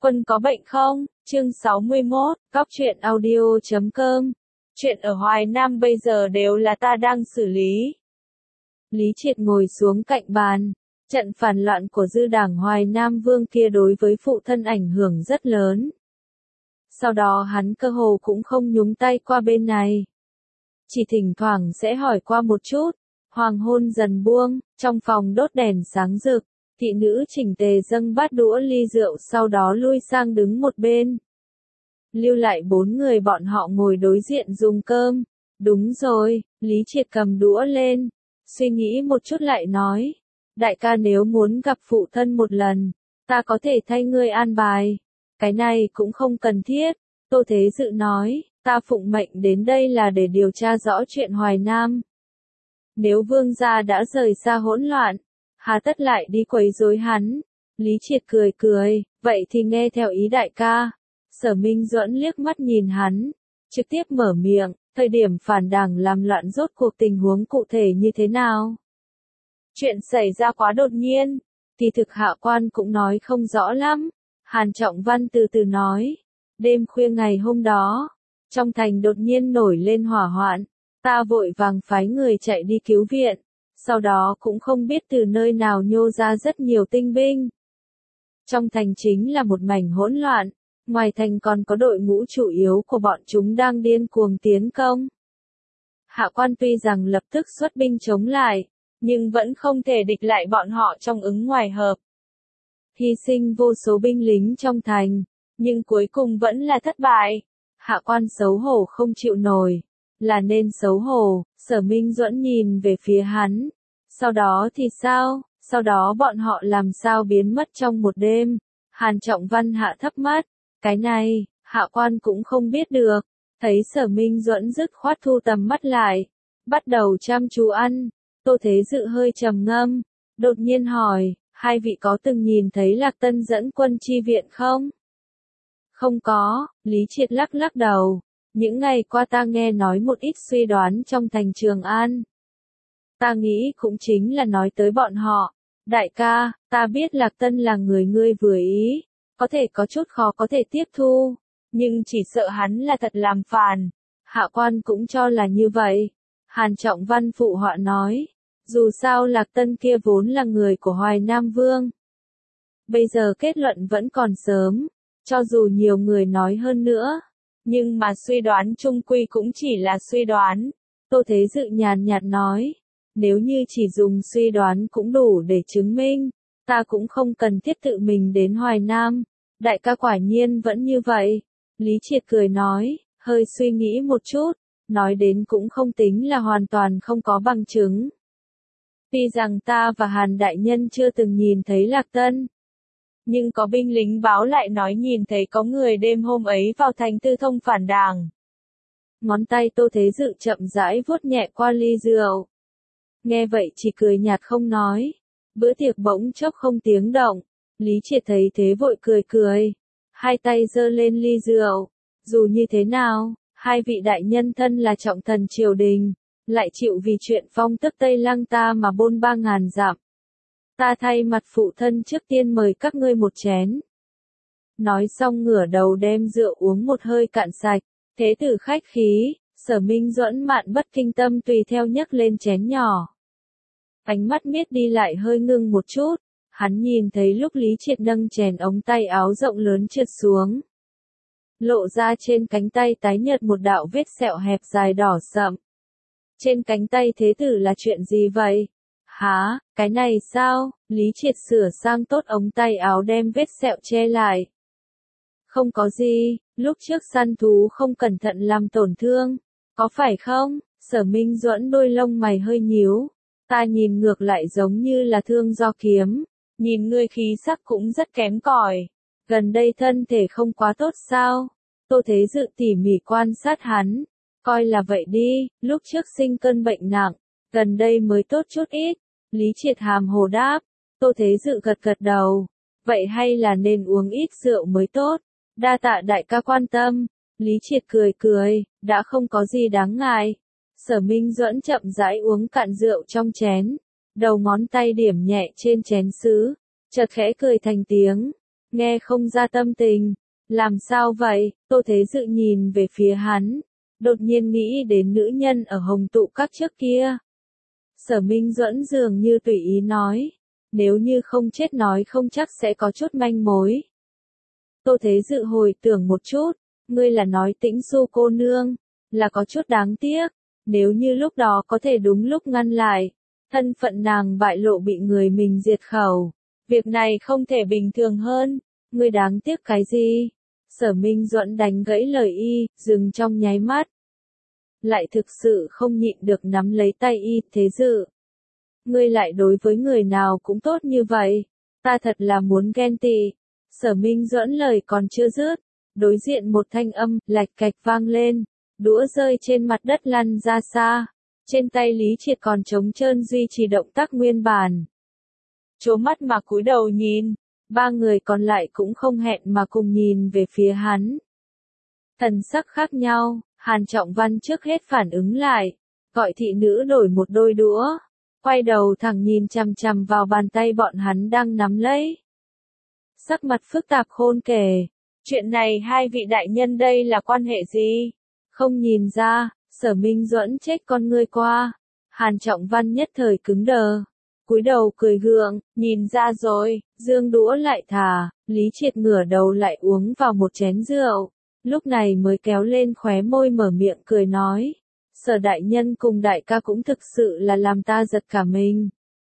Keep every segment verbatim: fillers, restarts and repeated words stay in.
Quân có bệnh không? Chương sáu mươi mốt, Góc truyện audio chấm com. Chuyện ở Hoài Nam bây giờ đều là ta đang xử lý. Lý Triệt ngồi xuống cạnh bàn. Trận phản loạn của dư đảng Hoài Nam Vương kia đối với phụ thân ảnh hưởng rất lớn. Sau đó hắn cơ hồ cũng không nhúng tay qua bên này. Chỉ thỉnh thoảng sẽ hỏi qua một chút. Hoàng hôn dần buông, trong phòng đốt đèn sáng rực. Thị nữ chỉnh tề dâng bát đũa ly rượu, sau đó lui sang đứng một bên. Lưu lại bốn người bọn họ ngồi đối diện dùng cơm. Đúng rồi, Lý Triệt cầm đũa lên. Suy nghĩ một chút lại nói. Đại ca nếu muốn gặp phụ thân một lần, ta có thể thay ngươi an bài. Cái này cũng không cần thiết. Tô Thế Dự nói, ta phụng mệnh đến đây là để điều tra rõ chuyện Hoài Nam. Nếu vương gia đã rời xa hỗn loạn, hà tất lại đi quấy rối hắn. Lý Triệt cười cười, vậy thì nghe theo ý đại ca. Sở Minh Duẫn liếc mắt nhìn hắn, trực tiếp mở miệng, thời điểm phản đảng làm loạn rốt cuộc tình huống cụ thể như thế nào? Chuyện xảy ra quá đột nhiên, thì thực hạ quan cũng nói không rõ lắm. Hàn Trọng Văn từ từ nói, đêm khuya ngày hôm đó, trong thành đột nhiên nổi lên hỏa hoạn, ta vội vàng phái người chạy đi cứu viện. Sau đó cũng không biết từ nơi nào nhô ra rất nhiều tinh binh. Trong thành chính là một mảnh hỗn loạn, ngoài thành còn có đội ngũ chủ yếu của bọn chúng đang điên cuồng tiến công. Hạ quan tuy rằng lập tức xuất binh chống lại, nhưng vẫn không thể địch lại bọn họ trong ứng ngoài hợp. Hy sinh vô số binh lính trong thành, nhưng cuối cùng vẫn là thất bại. Hạ quan xấu hổ không chịu nổi, là nên xấu hổ. Sở Minh Duẫn nhìn về phía hắn. Sau đó thì sao? Sau đó bọn họ làm sao biến mất trong một đêm? Hàn Trọng Văn hạ thấp mắt. Cái này, hạ quan cũng không biết được. Thấy Sở Minh Duẫn dứt khoát thu tầm mắt lại, bắt đầu chăm chú ăn. Tô Thế Dự hơi trầm ngâm, đột nhiên hỏi, hai vị có từng nhìn thấy Lạc Tân dẫn quân chi viện không? Không có, Lý Triệt lắc lắc đầu. Những ngày qua ta nghe nói một ít suy đoán trong thành Trường An. Ta nghĩ cũng chính là nói tới bọn họ. Đại ca, ta biết Lạc Tân là người ngươi vừa ý, có thể có chút khó có thể tiếp thu, nhưng chỉ sợ hắn là thật làm phản. Hạ quan cũng cho là như vậy. Hàn Trọng Văn phụ họa nói, dù sao Lạc Tân kia vốn là người của Hoài Nam Vương. Bây giờ kết luận vẫn còn sớm, cho dù nhiều người nói hơn nữa. Nhưng mà suy đoán chung quy cũng chỉ là suy đoán. Tô Thế Dự nhàn nhạt nói, nếu như chỉ dùng suy đoán cũng đủ để chứng minh, ta cũng không cần thiết tự mình đến Hoài Nam. Đại ca quả nhiên vẫn như vậy. Lý Triệt cười nói, hơi suy nghĩ một chút, nói đến cũng không tính là hoàn toàn không có bằng chứng. Tuy rằng ta và Hàn Đại Nhân chưa từng nhìn thấy Lạc Tân, nhưng có binh lính báo lại nói nhìn thấy có người đêm hôm ấy vào thành Tư Thông phản đảng. Ngón tay Tô Thế Dự chậm rãi vuốt nhẹ qua ly rượu. Nghe vậy chỉ cười nhạt không nói. Bữa tiệc bỗng chốc không tiếng động. Lý Triệt thấy thế vội cười cười. Hai tay giơ lên ly rượu. Dù như thế nào, hai vị đại nhân thân là trọng thần triều đình, lại chịu vì chuyện phong tước Tây Lăng ta mà bôn ba ngàn dặm. Ta thay mặt phụ thân trước tiên mời các ngươi một chén. Nói xong ngửa đầu đem rượu uống một hơi cạn sạch. Thế tử khách khí, Sở Minh Duẫn mạn bất kinh tâm tùy theo nhấc lên chén nhỏ. Ánh mắt miết đi lại hơi ngưng một chút. Hắn nhìn thấy lúc Lý Triệt nâng chén ống tay áo rộng lớn trượt xuống. Lộ ra trên cánh tay tái nhợt một đạo vết sẹo hẹp dài đỏ sậm. Trên cánh tay thế tử là chuyện gì vậy? Hả, cái này sao? Lý Triệt sửa sang tốt ống tay áo đem vết sẹo che lại. Không có gì, lúc trước săn thú không cẩn thận làm tổn thương, có phải không? Sở Minh Duẫn đôi lông mày hơi nhíu. Ta nhìn ngược lại giống như là thương do kiếm, nhìn ngươi khí sắc cũng rất kém cỏi. Gần đây thân thể không quá tốt sao? Tô Thế Dự tỉ mỉ quan sát hắn, coi là vậy đi, lúc trước sinh cơn bệnh nặng, gần đây mới tốt chút ít. Lý Triệt hàm hồ đáp. Tô Thế Dự gật gật đầu. Vậy hay là nên uống ít rượu mới tốt. Đa tạ đại ca quan tâm. Lý Triệt cười cười, đã không có gì đáng ngại. Sở Minh Duẫn chậm rãi uống cạn rượu trong chén. Đầu ngón tay điểm nhẹ trên chén sứ. Chợt khẽ cười thành tiếng. nghe không ra tâm tình. Làm sao vậy? Tô Thế Dự nhìn về phía hắn, đột nhiên nghĩ đến nữ nhân ở Hồng Tụ Các trước kia. Sở Minh Duẫn dường như tùy ý nói, nếu như không chết nói không chắc sẽ có chút manh mối. Tô Thế Dự hồi tưởng một chút, ngươi là nói Tĩnh Xu cô nương, là có chút đáng tiếc, nếu như lúc đó có thể đúng lúc ngăn lại, thân phận nàng bại lộ bị người mình diệt khẩu, việc này không thể bình thường hơn, ngươi đáng tiếc cái gì? Sở Minh Duẫn đánh gãy lời y, dừng trong nháy mắt. Lại thực sự không nhịn được nắm lấy tay y, Thế Dự. Ngươi lại đối với người nào cũng tốt như vậy, ta thật là muốn ghen tị. Sở Minh Duẫn lời còn chưa dứt, đối diện một thanh âm, lạch cạch vang lên, đũa rơi trên mặt đất lăn ra xa, trên tay Lý Triệt còn trống trơn duy trì động tác nguyên bản. Chố mắt mà cúi đầu nhìn, ba người còn lại cũng không hẹn mà cùng nhìn về phía hắn. Thần sắc khác nhau, Hàn Trọng Văn trước hết phản ứng lại, gọi thị nữ đổi một đôi đũa, quay đầu thẳng nhìn chằm chằm vào bàn tay bọn hắn đang nắm lấy. Sắc mặt phức tạp khôn kể, chuyện này hai vị đại nhân đây là quan hệ gì? Không nhìn ra, Sở Minh Duẫn chết con ngươi qua. Hàn Trọng Văn nhất thời cứng đờ, cúi đầu cười gượng, nhìn ra rồi, dương đũa lại thả, Lý Triệt ngửa đầu lại uống vào một chén rượu, lúc này mới kéo lên khóe môi mở miệng cười nói, Sở đại nhân cùng đại ca cũng thực sự là làm ta giật cả mình.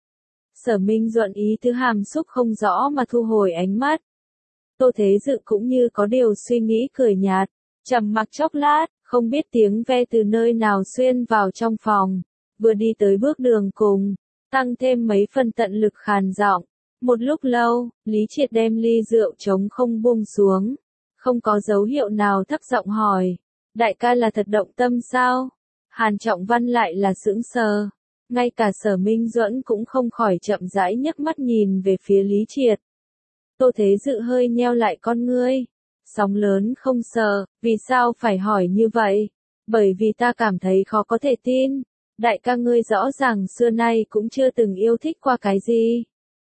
Sở Minh Duẫn ý tứ hàm xúc không rõ mà thu hồi ánh mắt. Tô Thế Dự cũng như có điều suy nghĩ cười nhạt, trầm mặc chốc lát, không biết tiếng ve từ nơi nào xuyên vào trong phòng, vừa đi tới bước đường cùng, tăng thêm mấy phần tận lực khàn giọng. Một lúc lâu, Lý Triệt đem ly rượu trống không buông xuống, không có dấu hiệu nào thấp giọng hỏi, đại ca là thật động tâm sao? Hàn Trọng Văn lại là sững sờ, ngay cả Sở Minh Duẫn cũng không khỏi chậm rãi nhấc mắt nhìn về phía Lý Triệt. Tô Thế Dự hơi nheo lại con ngươi, sóng lớn không sợ, vì sao phải hỏi như vậy? Bởi vì ta cảm thấy khó có thể tin, đại ca ngươi rõ ràng xưa nay cũng chưa từng yêu thích qua cái gì.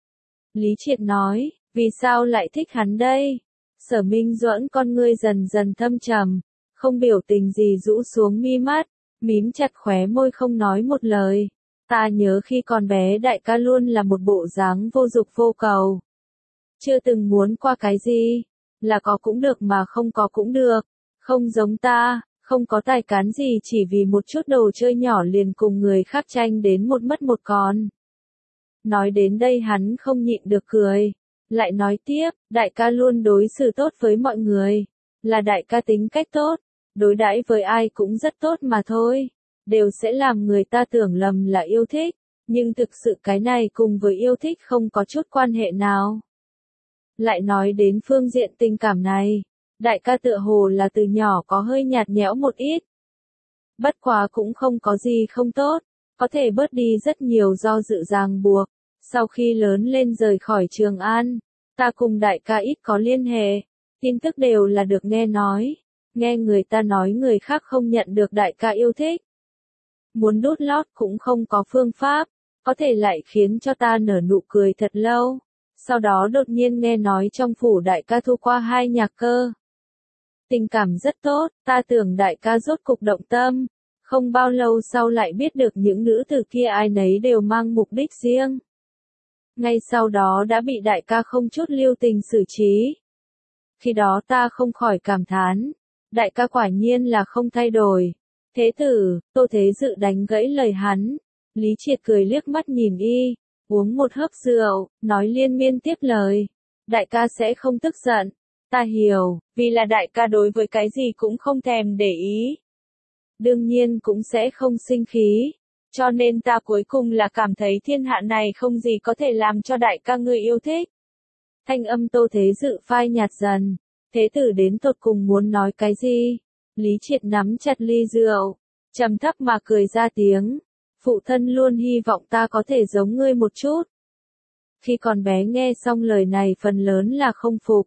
Lý Triệt nói, vì sao lại thích hắn đây? Sở Minh Duẫn con ngươi dần dần thâm trầm, không biểu tình gì rũ xuống mi mắt, mím chặt khóe môi không nói một lời. Ta nhớ khi còn bé đại ca luôn là một bộ dáng vô dục vô cầu. Chưa từng muốn qua cái gì, là có cũng được mà không có cũng được, không giống ta, không có tài cán gì chỉ vì một chút đồ chơi nhỏ liền cùng người khác tranh đến một mất một còn. Nói đến đây hắn không nhịn được cười, lại nói tiếp, đại ca luôn đối xử tốt với mọi người, là đại ca tính cách tốt, đối đãi với ai cũng rất tốt mà thôi, đều sẽ làm người ta tưởng lầm là yêu thích, nhưng thực sự cái này cùng với yêu thích không có chút quan hệ nào. Lại nói đến phương diện tình cảm này, đại ca tựa hồ là từ nhỏ có hơi nhạt nhẽo một ít. Bất quá cũng không có gì không tốt, có thể bớt đi rất nhiều do dự ràng buộc. Sau khi lớn lên rời khỏi Trường An, ta cùng đại ca ít có liên hệ, tin tức đều là được nghe nói, nghe người ta nói người khác không nhận được đại ca yêu thích. Muốn đút lót cũng không có phương pháp, có thể lại khiến cho ta nở nụ cười thật lâu. Sau đó đột nhiên nghe nói trong phủ đại ca thu qua hai nhạc cơ. Tình cảm rất tốt, ta tưởng đại ca rốt cục động tâm. Không bao lâu sau lại biết được những nữ tử kia ai nấy đều mang mục đích riêng. Ngay sau đó đã bị đại ca không chút lưu tình xử trí. Khi đó ta không khỏi cảm thán, đại ca quả nhiên là không thay đổi. Thế tử, Tô Thế Dự đánh gãy lời hắn. Lý Triệt cười liếc mắt nhìn y, uống một hớp rượu, nói liên miên tiếp lời. Đại ca sẽ không tức giận. Ta hiểu, vì là đại ca đối với cái gì cũng không thèm để ý. Đương nhiên cũng sẽ không sinh khí. Cho nên ta cuối cùng là cảm thấy thiên hạ này không gì có thể làm cho đại ca ngươi yêu thích. Thanh âm Tô Thế Dự phai nhạt dần. Thế tử đến tột cùng muốn nói cái gì? Lý Triệt nắm chặt ly rượu, trầm thấp mà cười ra tiếng. Phụ thân luôn hy vọng ta có thể giống ngươi một chút. Khi còn bé nghe xong lời này phần lớn là không phục.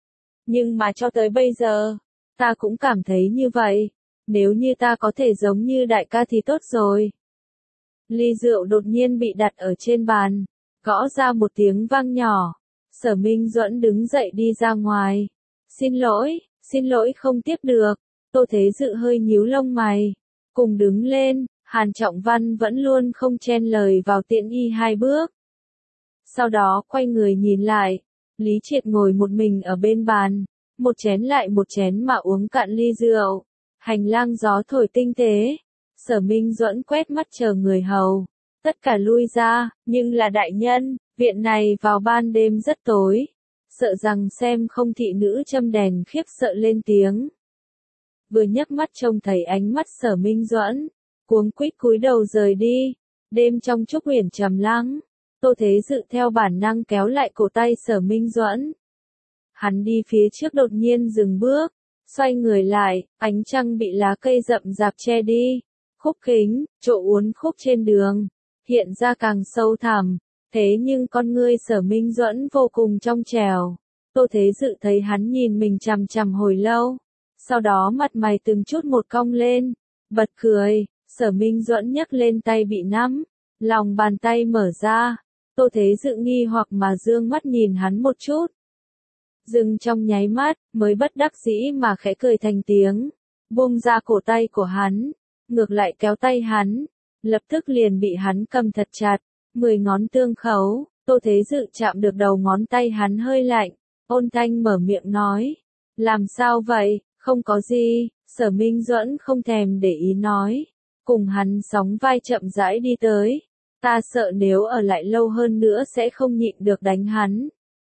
Nhưng mà cho tới bây giờ, ta cũng cảm thấy như vậy. Nếu như ta có thể giống như đại ca thì tốt rồi. Ly rượu đột nhiên bị đặt ở trên bàn, gõ ra một tiếng vang nhỏ. Sở Minh Duẫn đứng dậy đi ra ngoài. Xin lỗi, xin lỗi không tiếp được. Tô Thế Dự hơi nhíu lông mày. Cùng đứng lên, Hàn Trọng Văn vẫn luôn không chen lời vào tiễn y hai bước. Sau đó quay người nhìn lại. Lý Triệt ngồi một mình ở bên bàn. Một chén lại một chén mà uống cạn ly rượu. Hành lang gió thổi tinh tế. Sở Minh Duẫn quét mắt chờ người hầu. Tất cả lui ra, nhưng là đại nhân, viện này vào ban đêm rất tối. Sợ rằng xem không thị nữ châm đèn khiếp sợ lên tiếng. Vừa nhấc mắt trông thấy ánh mắt Sở Minh Duẫn, cuống quýt cúi đầu rời đi. Đêm trong Trúc Uyển trầm lắng, Tô Thế Dự theo bản năng kéo lại cổ tay Sở Minh Duẫn. Hắn đi phía trước đột nhiên dừng bước, xoay người lại, ánh trăng bị lá cây rậm rạp che đi. Khúc kính, chỗ uốn khúc trên đường, hiện ra càng sâu thẳm, thế nhưng con ngươi Sở Minh Duẫn vô cùng trong trẻo. Tô Thế Dự thấy hắn nhìn mình chằm chằm hồi lâu, sau đó mặt mày từng chút một cong lên, bật cười. Sở Minh Duẫn nhấc lên tay bị nắm, lòng bàn tay mở ra. Tô Thế Dự nghi hoặc mà dương mắt nhìn hắn một chút. Dừng trong nháy mắt, mới bất đắc dĩ mà khẽ cười thành tiếng, buông ra cổ tay của hắn, ngược lại kéo tay hắn, lập tức liền bị hắn cầm thật chặt, mười ngón tương khấu. Tô Thế Dự chạm được đầu ngón tay hắn hơi lạnh, ôn thanh mở miệng nói, làm sao vậy, không có gì. Sở Minh Duẫn không thèm để ý nói, cùng hắn sóng vai chậm rãi đi tới, ta sợ nếu ở lại lâu hơn nữa sẽ không nhịn được đánh hắn.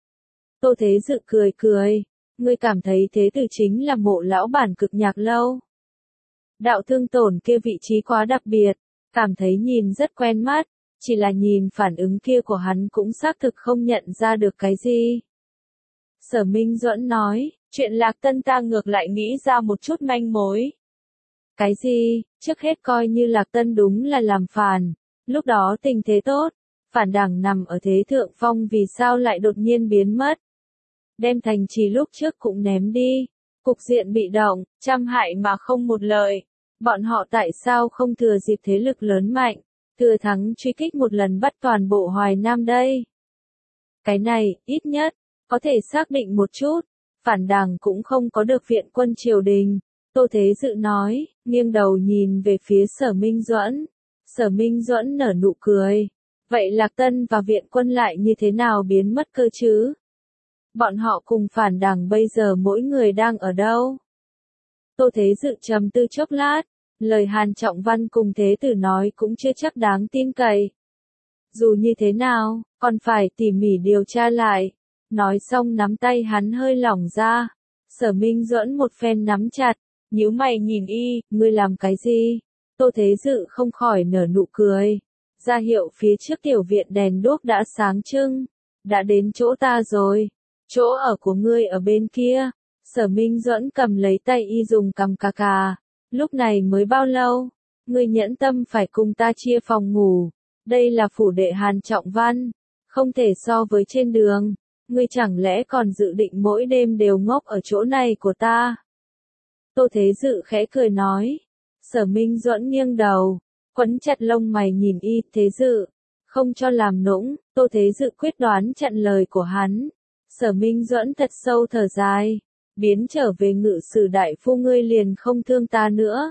Tô Thế Dự cười cười, ngươi cảm thấy thế tử chính là Mộ lão bản Cực Nhạc lâu. Đạo Thương Tổn kia vị trí quá đặc biệt, cảm thấy nhìn rất quen mắt, chỉ là nhìn phản ứng kia của hắn cũng xác thực không nhận ra được cái gì. Sở Minh Duẫn nói, chuyện Lạc Tân ta ngược lại nghĩ ra một chút manh mối. Cái gì? Trước hết coi như Lạc Tân đúng là làm phản, lúc đó tình thế tốt, phản đảng nằm ở thế thượng phong vì sao lại đột nhiên biến mất. Đem thành trì lúc trước cũng ném đi, cục diện bị động, trăm hại mà không một lợi. Bọn họ tại sao không thừa dịp thế lực lớn mạnh, thừa thắng truy kích một lần bắt toàn bộ Hoài Nam đây? Cái này, ít nhất, có thể xác định một chút, phản đảng cũng không có được viện quân triều đình. Tô Thế Dự nói, nghiêng đầu nhìn về phía Sở Minh Duẫn. Sở Minh Duẫn nở nụ cười. Vậy Lạc Tân và viện quân lại như thế nào biến mất cơ chứ? Bọn họ cùng phản đảng bây giờ mỗi người đang ở đâu? Tô Thế Dự trầm tư chốc lát, lời Hàn Trọng Văn cùng Thế Tử nói cũng chưa chắc đáng tin cậy. Dù như thế nào, còn phải tỉ mỉ điều tra lại. Nói xong nắm tay hắn hơi lỏng ra. Sở Minh Duẫn một phen nắm chặt, nhíu mày nhìn y, ngươi làm cái gì? Tô Thế Dự không khỏi nở nụ cười. Ra hiệu phía trước tiểu viện đèn đuốc đã sáng trưng. Đã đến chỗ ta rồi. Chỗ ở của ngươi ở bên kia. Sở Minh Duẫn cầm lấy tay y dùng cầm cà cà. Lúc này mới bao lâu? Ngươi nhẫn tâm phải cùng ta chia phòng ngủ. Đây là phủ đệ Hàn Trọng Văn. Không thể so với trên đường. Ngươi chẳng lẽ còn dự định mỗi đêm đều ngốc ở chỗ này của ta? Tô Thế Dự khẽ cười nói. Sở Minh Duẫn nghiêng đầu, quấn chặt lông mày nhìn y. Thế Dự, không cho làm nũng. Tô Thế Dự quyết đoán chặn lời của hắn. Sở Minh Duẫn thật sâu thở dài, biến trở về ngự sử đại phu, ngươi liền không thương ta nữa.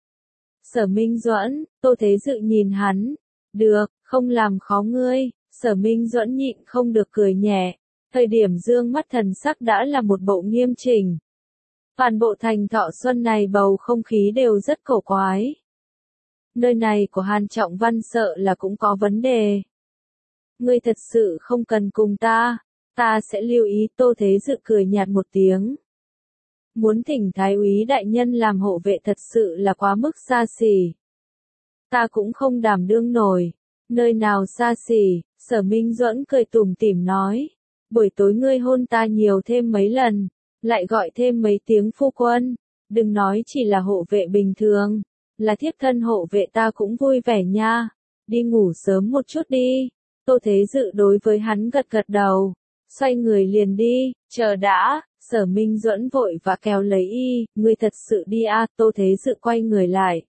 Sở Minh Duẫn, Tô Thế Dự nhìn hắn, được, không làm khó ngươi. Sở Minh Duẫn nhịn không được cười nhẹ, thời điểm dương mắt thần sắc đã là một bộ nghiêm chỉnh. Toàn bộ thành Thọ Xuân này bầu không khí đều rất cổ quái. Nơi này của Hàn Trọng Văn sợ là cũng có vấn đề. Ngươi thật sự không cần cùng ta, ta sẽ lưu ý. Tô Thế Dự cười nhạt một tiếng. Muốn thỉnh Thái úy đại nhân làm hộ vệ thật sự là quá mức xa xỉ. Ta cũng không đảm đương nổi. Nơi nào xa xỉ? Sở Minh Duẫn cười tủm tỉm nói. Buổi tối ngươi hôn ta nhiều thêm mấy lần, lại gọi thêm mấy tiếng phu quân. Đừng nói chỉ là hộ vệ bình thường, là thiếp thân hộ vệ ta cũng vui vẻ nha. Đi ngủ sớm một chút đi. Tô Thế Dự đối với hắn gật gật đầu, xoay người liền đi. Chờ đã. Sở Minh Duẫn vội vã kéo lấy y. Ngươi thật sự đi à? Tô Thế Dự quay người lại.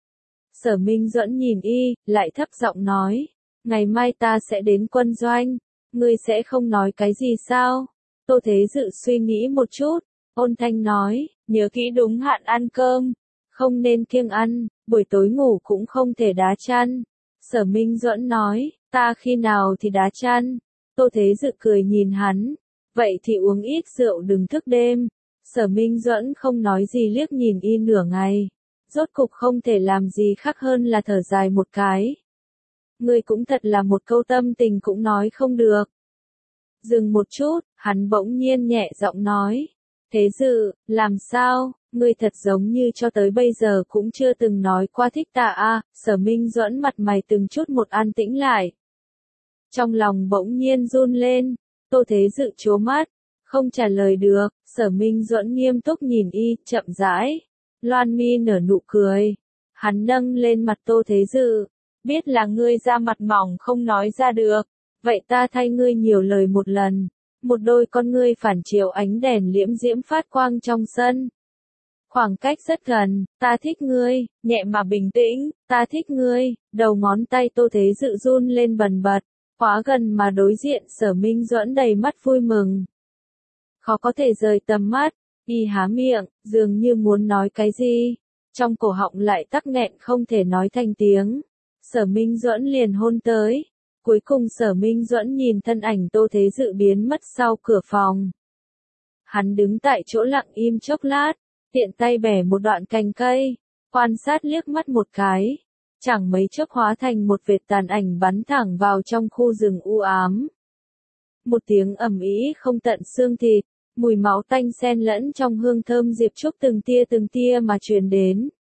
Sở Minh Duẫn nhìn y, lại thấp giọng nói. Ngày mai ta sẽ đến quân doanh. Ngươi sẽ không nói cái gì sao? Tô Thế Dự suy nghĩ một chút, ôn thanh nói, nhớ kỹ đúng hạn ăn cơm, không nên kiêng ăn, buổi tối ngủ cũng không thể đá chăn. Sở Minh Duẫn nói, ta khi nào thì đá chăn? Tô Thế Dự cười nhìn hắn, vậy thì uống ít rượu đừng thức đêm. Sở Minh Duẫn không nói gì liếc nhìn y nửa ngày, rốt cục không thể làm gì khác hơn là thở dài một cái. Ngươi cũng thật là một câu tâm tình cũng nói không được. Dừng một chút, hắn bỗng nhiên nhẹ giọng nói, Thế Dự, làm sao, ngươi thật giống như cho tới bây giờ cũng chưa từng nói qua thích ta a. Sở Minh Duẫn mặt mày từng chút một an tĩnh lại. Trong lòng bỗng nhiên run lên, Tô Thế Dự trố mắt, không trả lời được. Sở Minh Duẫn nghiêm túc nhìn y, chậm rãi. Loan mi nở nụ cười. Hắn nâng lên mặt Tô Thế Dự, biết là ngươi da mặt mỏng không nói ra được, vậy ta thay ngươi nhiều lời một lần. Một đôi con ngươi phản chiếu ánh đèn liễm diễm phát quang trong sân. Khoảng cách rất gần, ta thích ngươi, nhẹ mà bình tĩnh, ta thích ngươi. Đầu ngón tay Tô Thế Dự run lên bần bật, quá gần mà đối diện. Sở Minh Duẫn đầy mắt vui mừng, khó có thể rời tầm mắt. Y há miệng, dường như muốn nói cái gì, trong cổ họng lại tắc nghẹn không thể nói thành tiếng. Sở Minh Duẫn liền hôn tới. Cuối cùng Sở Minh Duẫn nhìn thân ảnh Tô Thế Dự biến mất sau cửa phòng. Hắn đứng tại chỗ lặng im chốc lát, tiện tay bẻ một đoạn cành cây, quan sát liếc mắt một cái, chẳng mấy chốc hóa thành một vệt tàn ảnh bắn thẳng vào trong khu rừng u ám. Một tiếng ầm ĩ không tận xương thịt, mùi máu tanh xen lẫn trong hương thơm diệp trúc từng tia từng tia mà truyền đến.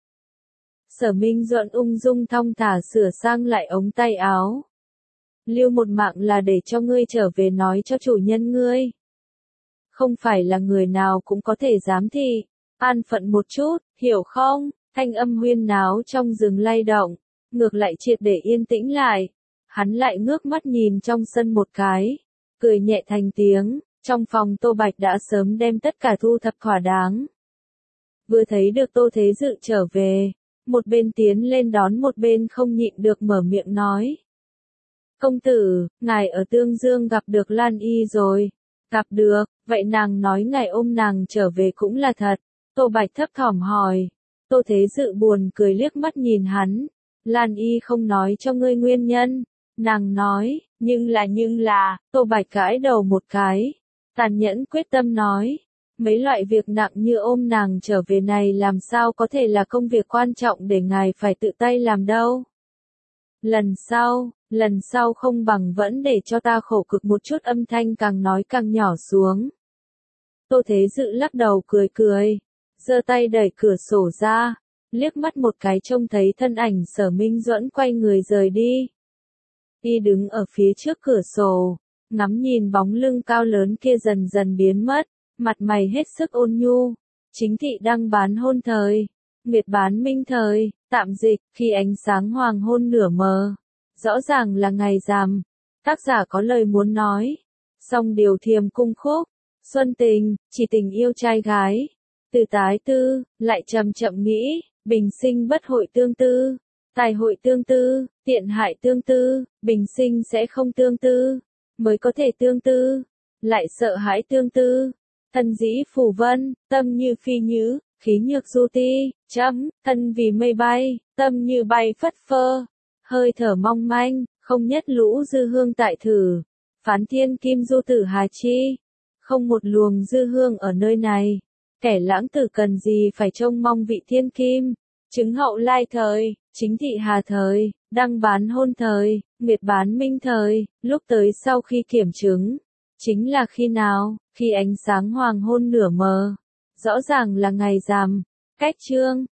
Sở Minh Duẫn ung dung thong thả sửa sang lại ống tay áo. Lưu một mạng là để cho ngươi trở về nói cho chủ nhân ngươi. Không phải là người nào cũng có thể giám thị, an phận một chút, hiểu không? Thanh âm huyên náo trong rừng lay động, ngược lại triệt để yên tĩnh lại. Hắn lại ngước mắt nhìn trong sân một cái, cười nhẹ thành tiếng. Trong phòng Tô Bạch đã sớm đem tất cả thu thập thỏa đáng. Vừa thấy được Tô Thế Dự trở về, một bên tiến lên đón một bên không nhịn được mở miệng nói. Công tử, ngài ở Tương Dương gặp được Lan Y rồi. Gặp được, vậy nàng nói ngài ôm nàng trở về cũng là thật. Tô Bạch thấp thỏm hỏi. Tô Thế Dự buồn cười liếc mắt nhìn hắn. Lan Y không nói cho ngươi nguyên nhân. Nàng nói, nhưng là nhưng là, Tô Bạch gãi đầu một cái. Tàn nhẫn quyết tâm nói, mấy loại việc nặng như ôm nàng trở về này làm sao có thể là công việc quan trọng để ngài phải tự tay làm đâu. Lần sau, lần sau không bằng vẫn để cho ta khổ cực một chút. Âm thanh càng nói càng nhỏ xuống. Tô Thế Dự lắc đầu cười cười, giơ tay đẩy cửa sổ ra, liếc mắt một cái trông thấy thân ảnh Sở Minh Duẫn quay người rời đi. Y đứng ở phía trước cửa sổ, ngắm nhìn bóng lưng cao lớn kia dần dần biến mất, mặt mày hết sức ôn nhu. Chính thị đăng bán hôn thời, nguyệt bán minh thời, tạm dịch, khi ánh sáng hoàng hôn nửa mờ. Rõ ràng là ngày rằm. Tác giả có lời muốn nói. Song điều thiềm cung khúc. Xuân tình, chỉ tình yêu trai gái. Từ tái tư, lại chậm chậm nghĩ, bình sinh bất hội tương tư. Tài hội tương tư, tiện hại tương tư, bình sinh sẽ không tương tư. Mới có thể tương tư, lại sợ hãi tương tư. Thân dĩ phù vân, tâm như phi nhứ, khí nhược du ti, chấm, thân vì mây bay, tâm như bay phất phơ. Hơi thở mong manh, không nhất lũ dư hương tại thử. Phán thiên kim du tử hà chi. Không một luồng dư hương ở nơi này. Kẻ lãng tử cần gì phải trông mong vị thiên kim. Chứng hậu lai thời, chính thị hà thời, đăng bán hôn thời, nguyệt bán minh thời, lúc tới sau khi kiểm chứng. Chính là khi nào, khi ánh sáng hoàng hôn nửa mờ. Rõ ràng là ngày rằm. Cách chương.